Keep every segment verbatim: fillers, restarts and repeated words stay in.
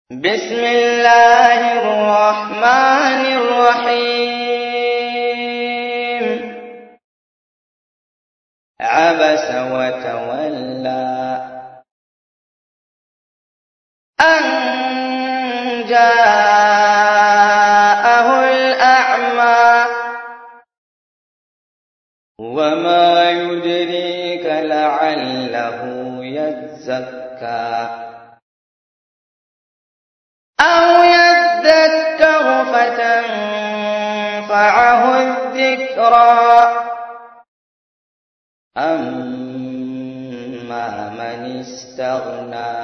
بسم الله الرحمن الرحيم. عبس وتولى أن جاءه الأعمى وما يدريك لعله يزكى أو يذكر فتنفعه الذكرى أما من استغنى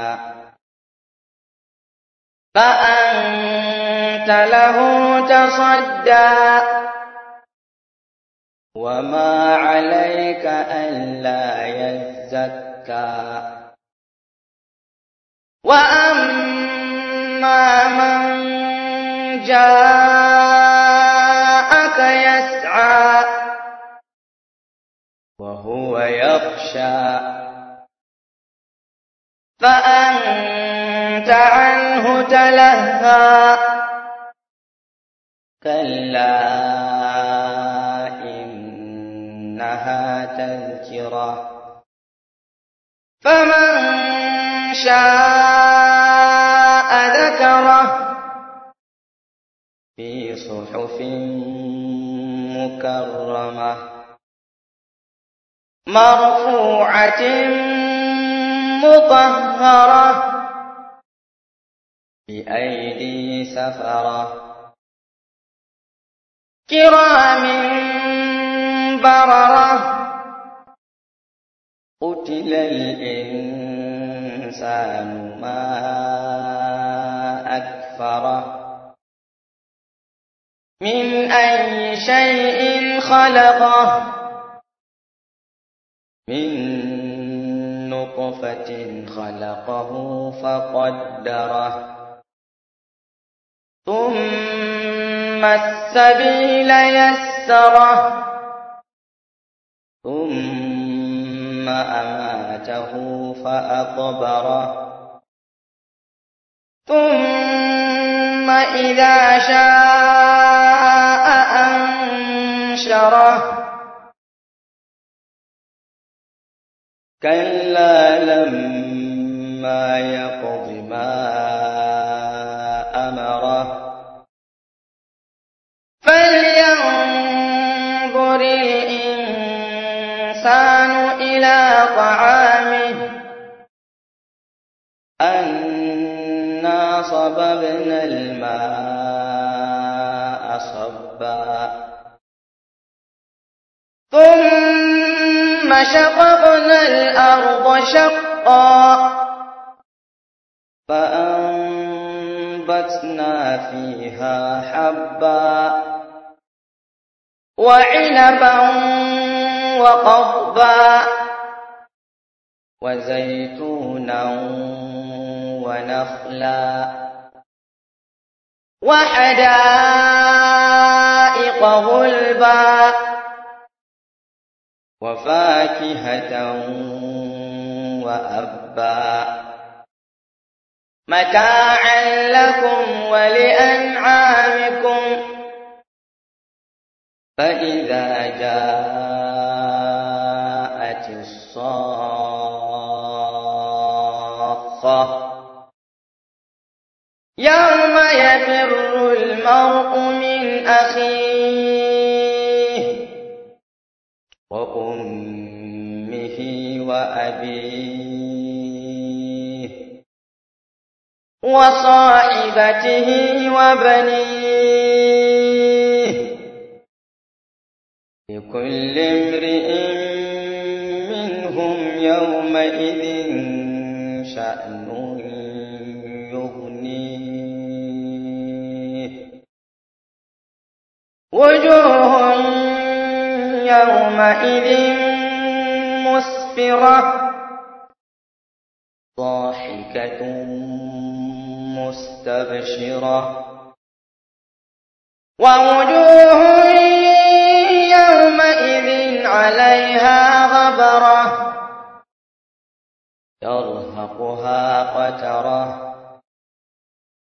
فأنت له تصدى وما عليك ألا يزكى وأما من جاءك يسعى وهو يخشى فأنت عنه تلهى كلا إنها تذكرة فمن شاء ذكره في صحف مكرمة مرفوعة مطهرة بأيدي سفرة كرام بررة قتل الإنسان ما أكفره من أي شيء خلقه من نطفة خلقه فقدره ثم السبيل يسره ثم أماته فأقبره ثم إذا شاء أنشره كلا لما يقض ما أمره فلينظر الإنسان إلى طعامه أنا صببنا الماء صبا ثم شققنا الأرض شقا فأنبتنا فيها حبا وعنبا وقضبا وزيتونا ونخلا وحدائق غلبا وفاكهة وأبا متاعا لكم ولأنعامكم فإذا جاءت الصاخة يوم يفر المرء من أخيه وأمه وأبيه وصاحبته وبنيه لكل امرئ منهم يومئذ شأن يغنيه وجوه يومئذ مسفرة ضاحكة مستبشرة ووجوه يومئذ عليها غبرة يرهقها قترة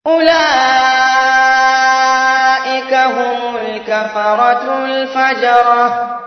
أولئك هم الكفرة الفجرة